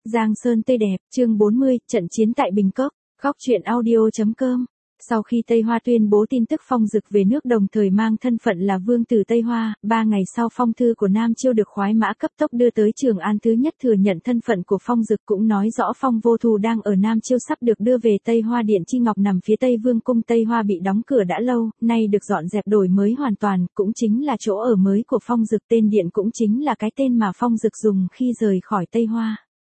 Giang Sơn tươi đẹp, chương 40, trận chiến tại Bình Cốc, góc truyện audio.com. Sau khi Tây Hoa tuyên bố tin tức Phong Dực về nước đồng thời mang thân phận là vương tử Tây Hoa, 3 ngày sau phong thư của Nam Chiêu được khoái mã cấp tốc đưa tới Trường An. Thứ nhất thừa nhận thân phận của Phong Dực cũng nói rõ Phong Vô Thù đang ở Nam Chiêu sắp được đưa về Tây Hoa. Điện Chi Ngọc nằm phía Tây Vương cung Tây Hoa bị đóng cửa đã lâu, nay được dọn dẹp đổi mới hoàn toàn, cũng chính là chỗ ở mới của Phong Dực. Tên điện cũng chính là cái tên mà Phong Dực dùng khi rời khỏi Tây Hoa.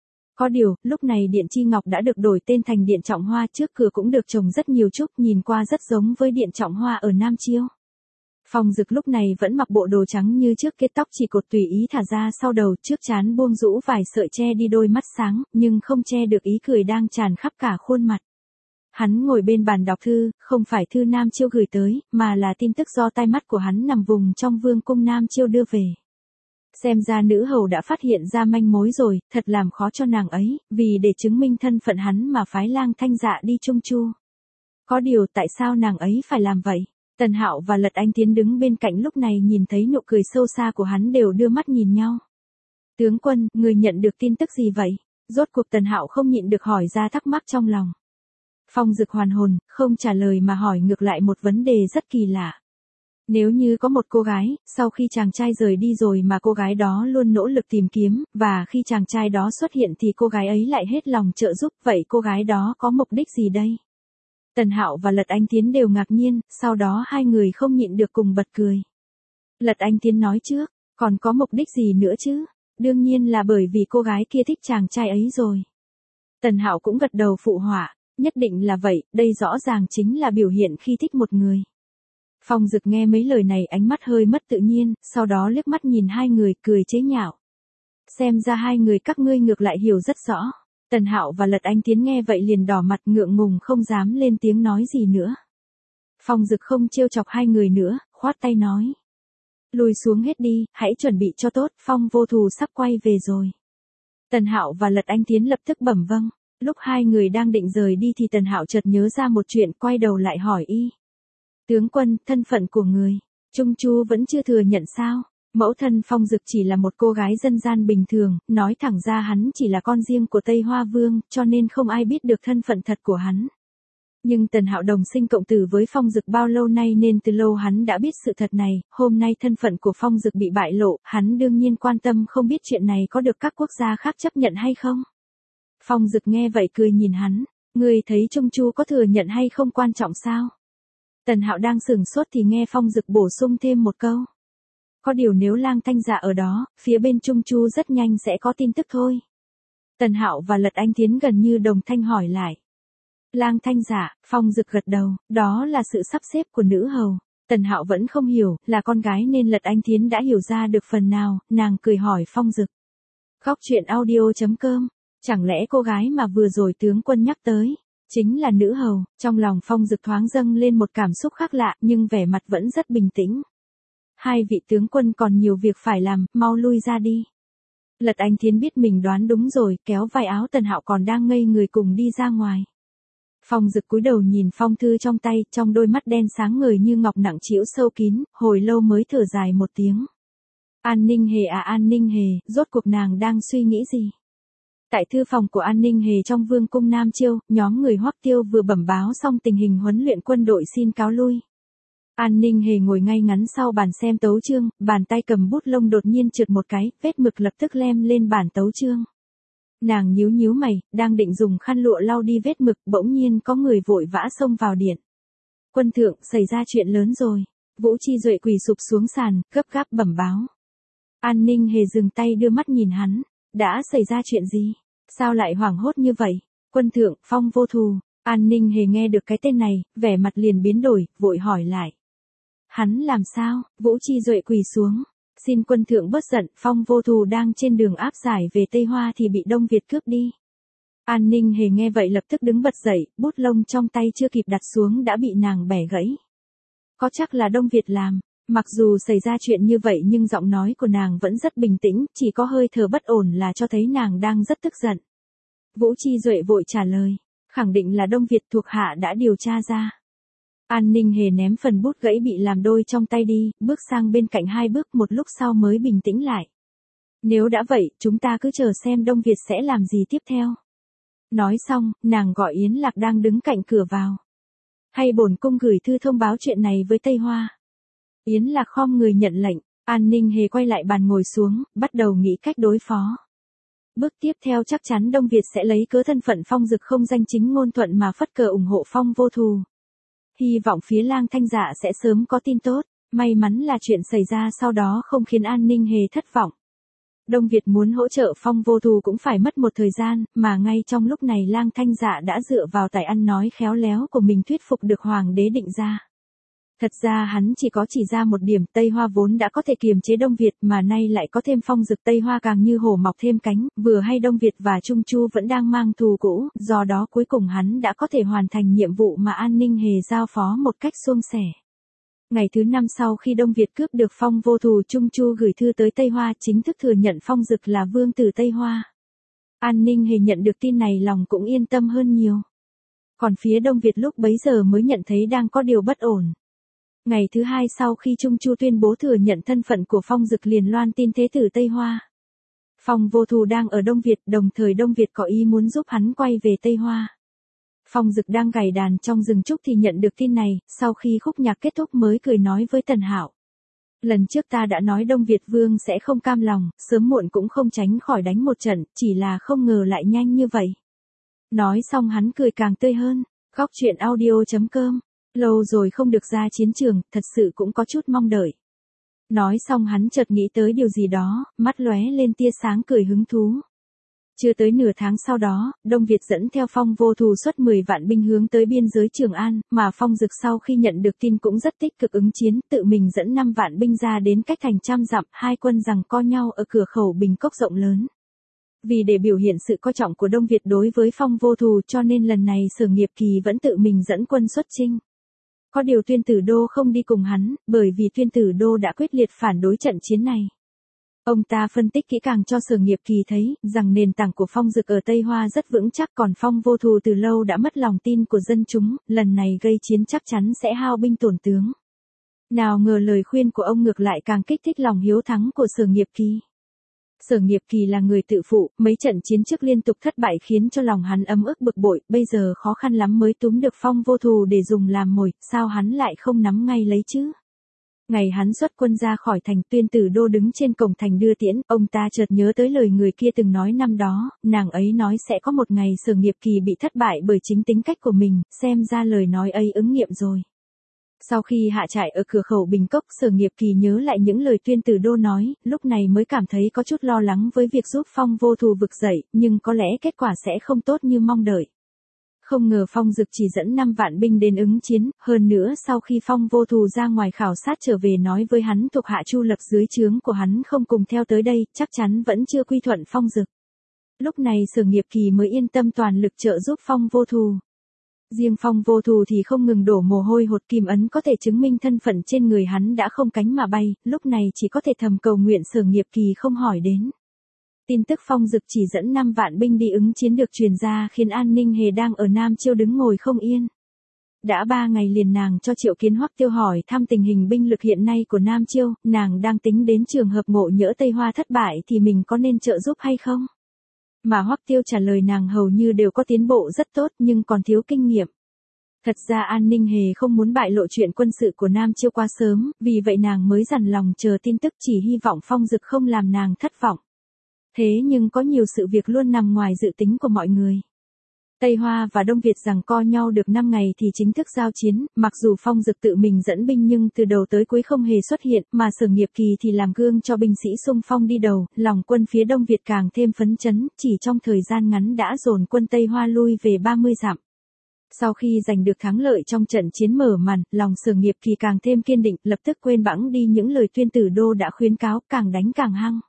Có điều, lúc này Điện Chi Ngọc đã được đổi tên thành Điện Trọng Hoa, trước cửa cũng được trồng rất nhiều trúc, nhìn qua rất giống với Điện Trọng Hoa ở Nam Chiêu. Phong Dực lúc này vẫn mặc bộ đồ trắng như trước, kết tóc chỉ cột tùy ý thả ra sau đầu, trước trán buông rũ vài sợi che đi đôi mắt sáng, nhưng không che được ý cười đang tràn khắp cả khuôn mặt. Hắn ngồi bên bàn đọc thư, không phải thư Nam Chiêu gửi tới, mà là tin tức do tai mắt của hắn nằm vùng trong vương cung Nam Chiêu đưa về. Xem ra nữ hầu đã phát hiện ra manh mối rồi, thật làm khó cho nàng ấy, vì để chứng minh thân phận hắn mà phái Lang Thanh Dạ đi Trung Chu. Có điều tại sao nàng ấy phải làm vậy? Tần Hạo và Lật Anh Tiến đứng bên cạnh lúc này nhìn thấy nụ cười sâu xa của hắn đều đưa mắt nhìn nhau. Tướng quân, người nhận được tin tức gì vậy? Rốt cuộc Tần Hạo không nhịn được hỏi ra thắc mắc trong lòng. Phong Dực hoàn hồn, không trả lời mà hỏi ngược lại một vấn đề rất kỳ lạ. Nếu như có một cô gái, sau khi chàng trai rời đi rồi mà cô gái đó luôn nỗ lực tìm kiếm, và khi chàng trai đó xuất hiện thì cô gái ấy lại hết lòng trợ giúp, vậy cô gái đó có mục đích gì đây? Tần Hạo và Lật Anh Tiến đều ngạc nhiên, sau đó hai người không nhịn được cùng bật cười. Lật Anh Tiến nói trước, còn có mục đích gì nữa chứ? Đương nhiên là bởi vì cô gái kia thích chàng trai ấy rồi. Tần Hạo cũng gật đầu phụ họa, nhất định là vậy, đây rõ ràng chính là biểu hiện khi thích một người. Phong Dực nghe mấy lời này ánh mắt hơi mất tự nhiên, sau đó liếc mắt nhìn hai người cười chế nhạo. Xem ra hai người các ngươi ngược lại hiểu rất rõ. Tần Hạo và Lật Anh Tiến nghe vậy liền đỏ mặt ngượng ngùng không dám lên tiếng nói gì nữa. Phong Dực không trêu chọc hai người nữa, khoát tay nói. Lùi xuống hết đi, hãy chuẩn bị cho tốt, Phong Vô Thù sắp quay về rồi. Tần Hạo và Lật Anh Tiến lập tức bẩm vâng. Lúc hai người đang định rời đi thì Tần Hạo chợt nhớ ra một chuyện, quay đầu lại hỏi y. Tướng quân, thân phận của người, Trung Chu vẫn chưa thừa nhận sao? Mẫu thân Phong Dực chỉ là một cô gái dân gian bình thường, nói thẳng ra hắn chỉ là con riêng của Tây Hoa Vương, cho nên không ai biết được thân phận thật của hắn. Nhưng Tần Hạo đồng sinh cộng tử với Phong Dực bao lâu nay nên từ lâu hắn đã biết sự thật này, hôm nay thân phận của Phong Dực bị bại lộ, hắn đương nhiên quan tâm không biết chuyện này có được các quốc gia khác chấp nhận hay không. Phong Dực nghe vậy cười nhìn hắn, người thấy Trung Chu có thừa nhận hay không quan trọng sao? Tần Hạo đang sửng sốt thì nghe Phong Dực bổ sung thêm một câu. Có điều nếu Lang Thanh Dạ ở đó, phía bên Trung Chu rất nhanh sẽ có tin tức thôi. Tần Hạo và Lật Anh Tiến gần như đồng thanh hỏi lại. Lang Thanh Dạ, Phong Dực gật đầu, đó là sự sắp xếp của nữ hầu. Tần Hạo vẫn không hiểu, là con gái nên Lật Anh Tiến đã hiểu ra được phần nào, nàng cười hỏi Phong Dực. Góc truyện audio.com, chẳng lẽ cô gái mà vừa rồi tướng quân nhắc tới chính là nữ hầu? Trong lòng Phong Dực thoáng dâng lên một cảm xúc khác lạ, nhưng vẻ mặt vẫn rất bình tĩnh. Hai vị tướng quân còn nhiều việc phải làm, mau lui ra đi. Lật Anh Tiến biết mình đoán đúng rồi, kéo vai áo Tần Hạo còn đang ngây người cùng đi ra ngoài. Phong Dực cúi đầu nhìn phong thư trong tay, trong đôi mắt đen sáng ngời như ngọc nặng trĩu sâu kín, hồi lâu mới thở dài một tiếng. An Ninh Hề à, An Ninh Hề, rốt cuộc nàng đang suy nghĩ gì? Tại thư phòng của An Ninh Hề trong vương cung Nam Chiêu, nhóm người Hoắc Tiêu vừa bẩm báo xong tình hình huấn luyện quân đội xin cáo lui. An Ninh Hề ngồi ngay ngắn sau bàn xem tấu chương, bàn tay cầm bút lông đột nhiên trượt một cái, vết mực lập tức lem lên bản tấu chương. Nàng nhíu nhíu mày, đang định dùng khăn lụa lau đi vết mực, bỗng nhiên có người vội vã xông vào điện. Quân thượng, xảy ra chuyện lớn rồi. Vũ Chi Duệ quỳ sụp xuống sàn, gấp gáp bẩm báo. An Ninh Hề dừng tay đưa mắt nhìn hắn. Đã xảy ra chuyện gì? Sao lại hoảng hốt như vậy? Quân thượng, Phong Vô Thù. An Ninh Hề nghe được cái tên này, vẻ mặt liền biến đổi, vội hỏi lại. Hắn làm sao? Vũ Chi Duệ quỳ xuống. Xin quân thượng bớt giận, Phong Vô Thù đang trên đường áp giải về Tây Hoa thì bị Đông Việt cướp đi. An Ninh Hề nghe vậy lập tức đứng bật dậy, bút lông trong tay chưa kịp đặt xuống đã bị nàng bẻ gãy. Có chắc là Đông Việt làm. Mặc dù xảy ra chuyện như vậy nhưng giọng nói của nàng vẫn rất bình tĩnh, chỉ có hơi thở bất ổn là cho thấy nàng đang rất tức giận. Vũ Chi Duệ vội trả lời, khẳng định là Đông Việt, thuộc hạ đã điều tra ra. An Ninh Hề ném phần bút gãy bị làm đôi trong tay đi, bước sang bên cạnh hai bước, một lúc sau mới bình tĩnh lại. Nếu đã vậy, chúng ta cứ chờ xem Đông Việt sẽ làm gì tiếp theo. Nói xong, nàng gọi Yến Lạc đang đứng cạnh cửa vào. Hay bổn cung gửi thư thông báo chuyện này với Tây Hoa. Yến Lạc khom người nhận lệnh, An Ninh Hề quay lại bàn ngồi xuống, bắt đầu nghĩ cách đối phó. Bước tiếp theo chắc chắn Đông Việt sẽ lấy cớ thân phận Phong Dực không danh chính ngôn thuận mà phất cờ ủng hộ Phong Vô Thù. Hy vọng phía Lang Thanh Dạ sẽ sớm có tin tốt, may mắn là chuyện xảy ra sau đó không khiến An Ninh Hề thất vọng. Đông Việt muốn hỗ trợ Phong Vô Thù cũng phải mất một thời gian, mà ngay trong lúc này Lang Thanh Dạ đã dựa vào tài ăn nói khéo léo của mình thuyết phục được Hoàng đế Định ra. Thật ra hắn chỉ có chỉ ra một điểm, Tây Hoa vốn đã có thể kiềm chế Đông Việt mà nay lại có thêm Phong Dực, Tây Hoa càng như hổ mọc thêm cánh, vừa hay Đông Việt và Trung Chu vẫn đang mang thù cũ, do đó cuối cùng hắn đã có thể hoàn thành nhiệm vụ mà An Ninh Hề giao phó một cách suôn sẻ. Ngày thứ 5 sau khi Đông Việt cướp được Phong Vô Thù, Trung Chu gửi thư tới Tây Hoa chính thức thừa nhận Phong Dực là vương tử Tây Hoa. An Ninh Hề nhận được tin này lòng cũng yên tâm hơn nhiều. Còn phía Đông Việt lúc bấy giờ mới nhận thấy đang có điều bất ổn. Ngày thứ 2 sau khi Trung Chu tuyên bố thừa nhận thân phận của Phong Dực liền loan tin thế tử Tây Hoa. Phong Vô Thù đang ở Đông Việt, đồng thời Đông Việt có ý muốn giúp hắn quay về Tây Hoa. Phong Dực đang gảy đàn trong rừng trúc thì nhận được tin này, sau khi khúc nhạc kết thúc mới cười nói với Tần Hạo. Lần trước ta đã nói Đông Việt Vương sẽ không cam lòng, sớm muộn cũng không tránh khỏi đánh một trận, chỉ là không ngờ lại nhanh như vậy. Nói xong hắn cười càng tươi hơn, góc truyện audio.com. Lâu rồi không được ra chiến trường, thật sự cũng có chút mong đợi. Nói xong hắn chợt nghĩ tới điều gì đó, mắt lóe lên tia sáng cười hứng thú. Chưa tới nửa tháng sau đó, Đông Việt dẫn theo Phong Vô Thù xuất 10 vạn binh hướng tới biên giới Trường An, mà Phong Dực sau khi nhận được tin cũng rất tích cực ứng chiến, tự mình dẫn 5 vạn binh ra đến cách thành 100 dặm, hai quân giằng co nhau ở cửa khẩu Bình Cốc rộng lớn. Vì để biểu hiện sự coi trọng của Đông Việt đối với Phong Vô Thù cho nên lần này Sở Nghiệp Kỳ vẫn tự mình dẫn quân xuất chinh. Có điều Tuyên Tử Đô không đi cùng hắn, bởi vì Tuyên Tử Đô đã quyết liệt phản đối trận chiến này. Ông ta phân tích kỹ càng cho Sở Nghiệp Kỳ thấy, rằng nền tảng của Phong Dực ở Tây Hoa rất vững chắc, còn Phong Vô Thù từ lâu đã mất lòng tin của dân chúng, lần này gây chiến chắc chắn sẽ hao binh tổn tướng. Nào ngờ lời khuyên của ông ngược lại càng kích thích lòng hiếu thắng của Sở Nghiệp Kỳ. Sở Nghiệp Kỳ là người tự phụ, mấy trận chiến trước liên tục thất bại khiến cho lòng hắn ấm ức bực bội, bây giờ khó khăn lắm mới túm được Phong Vô Thù để dùng làm mồi, sao hắn lại không nắm ngay lấy chứ? Ngày hắn xuất quân ra khỏi thành, Tuyên Tử Đô đứng trên cổng thành đưa tiễn, ông ta chợt nhớ tới lời người kia từng nói năm đó, nàng ấy nói sẽ có một ngày Sở Nghiệp Kỳ bị thất bại bởi chính tính cách của mình, xem ra lời nói ấy ứng nghiệm rồi. Sau khi hạ trại ở cửa khẩu Bình Cốc, Sở Nghiệp Kỳ nhớ lại những lời Tuyên Tử Đô nói, lúc này mới cảm thấy có chút lo lắng với việc giúp Phong Vô Thù vực dậy, nhưng có lẽ kết quả sẽ không tốt như mong đợi. Không ngờ Phong Dực chỉ dẫn 5 vạn binh đến ứng chiến, hơn nữa sau khi Phong Vô Thù ra ngoài khảo sát trở về nói với hắn thuộc hạ Chu Lập dưới trướng của hắn không cùng theo tới đây, chắc chắn vẫn chưa quy thuận Phong Dực. Lúc này Sở Nghiệp Kỳ mới yên tâm toàn lực trợ giúp Phong Vô Thù. Riêng Phong Vô Thù thì không ngừng đổ mồ hôi hột, kim ấn có thể chứng minh thân phận trên người hắn đã không cánh mà bay, lúc này chỉ có thể thầm cầu nguyện Sở Nghiệp Kỳ không hỏi đến. Tin tức Phong Dực chỉ dẫn 5 vạn binh đi ứng chiến được truyền ra khiến An Ninh Hề đang ở Nam Chiêu đứng ngồi không yên. Đã 3 ngày liền nàng cho Triệu Kiến Hoắc Tiêu hỏi thăm tình hình binh lực hiện nay của Nam Chiêu, nàng đang tính đến trường hợp ngộ nhỡ Tây Hoa thất bại thì mình có nên trợ giúp hay không? Mà Hoắc Tiêu trả lời nàng hầu như đều có tiến bộ rất tốt nhưng còn thiếu kinh nghiệm. Thật ra An Ninh Hề không muốn bại lộ chuyện quân sự của Nam Chiêu quá sớm, vì vậy nàng mới dằn lòng chờ tin tức, chỉ hy vọng Phong Dực không làm nàng thất vọng. Thế nhưng có nhiều sự việc luôn nằm ngoài dự tính của mọi người. Tây Hoa và Đông Việt giằng co nhau được 5 ngày thì chính thức giao chiến, mặc dù Phong Dực tự mình dẫn binh nhưng từ đầu tới cuối không hề xuất hiện, mà Sở Nghiệp Kỳ thì làm gương cho binh sĩ xung phong đi đầu, lòng quân phía Đông Việt càng thêm phấn chấn, chỉ trong thời gian ngắn đã dồn quân Tây Hoa lui về 30 dặm. Sau khi giành được thắng lợi trong trận chiến mở màn, lòng Sở Nghiệp Kỳ càng thêm kiên định, lập tức quên bẵng đi những lời Tuyên Tử Đô đã khuyến cáo, càng đánh càng hăng.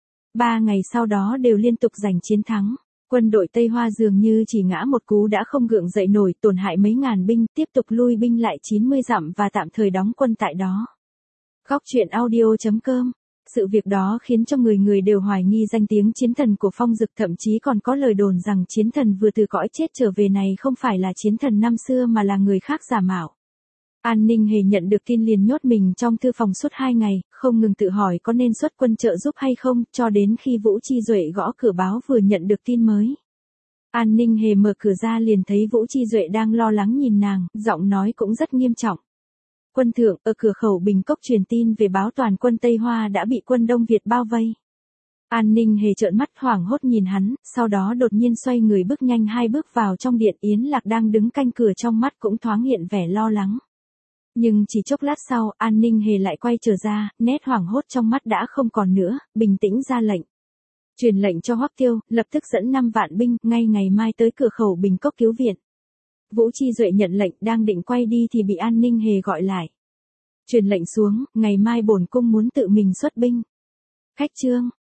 3 ngày sau đó đều liên tục giành chiến thắng. Quân đội Tây Hoa dường như chỉ ngã một cú đã không gượng dậy nổi, tổn hại mấy ngàn binh, tiếp tục lui binh lại 90 dặm và tạm thời đóng quân tại đó. Góc truyện audio.com. Sự việc đó khiến cho người người đều hoài nghi danh tiếng chiến thần của Phong Dực, thậm chí còn có lời đồn rằng chiến thần vừa từ cõi chết trở về này không phải là chiến thần năm xưa mà là người khác giả mạo. An Ninh Hề nhận được tin liền nhốt mình trong thư phòng suốt 2 ngày, không ngừng tự hỏi có nên xuất quân trợ giúp hay không, cho đến khi Vũ Chi Duệ gõ cửa báo vừa nhận được tin mới. An Ninh Hề mở cửa ra liền thấy Vũ Chi Duệ đang lo lắng nhìn nàng, giọng nói cũng rất nghiêm trọng. Quân thượng, ở cửa khẩu Bình Cốc truyền tin về báo toàn quân Tây Hoa đã bị quân Đông Việt bao vây. An Ninh Hề trợn mắt hoảng hốt nhìn hắn, sau đó đột nhiên xoay người bước nhanh 2 bước vào trong điện. Yến Lạc đang đứng canh cửa trong mắt cũng thoáng hiện vẻ lo lắng. Nhưng chỉ chốc lát sau, An Ninh Hề lại quay trở ra, nét hoảng hốt trong mắt đã không còn nữa, bình tĩnh ra lệnh. Truyền lệnh cho Hoắc Tiêu, lập tức dẫn 5 vạn binh, ngay ngày mai tới cửa khẩu Bình Cốc cứu viện. Vũ Chi Duệ nhận lệnh đang định quay đi thì bị An Ninh Hề gọi lại. Truyền lệnh xuống, ngày mai bổn cung muốn tự mình xuất binh. Khách trương,